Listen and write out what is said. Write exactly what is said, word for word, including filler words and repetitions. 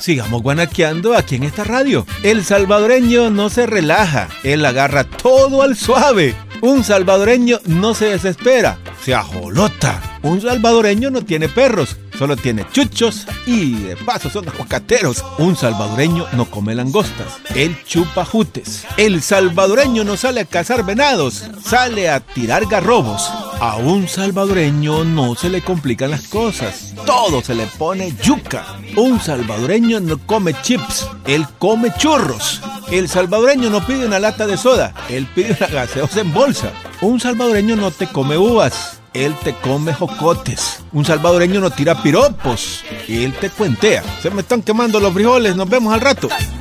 sigamos guanaqueando aquí en esta radio. El salvadoreño no se relaja, él agarra todo al suave. Un salvadoreño no se desespera, se ajolota. Un salvadoreño no tiene perros, solo tiene chuchos y de paso son aguacateros. Un salvadoreño no come langostas, él chupa jutes. El salvadoreño no sale a cazar venados, sale a tirar garrobos. A un salvadoreño no se le complican las cosas, todo se le pone yuca. Un salvadoreño no come chips, él come churros. El salvadoreño no pide una lata de soda, él pide una gaseosa en bolsa. Un salvadoreño no te come uvas, él te come jocotes. Un salvadoreño no tira piropos, él te cuentea. Se me están quemando los frijoles, nos vemos al rato.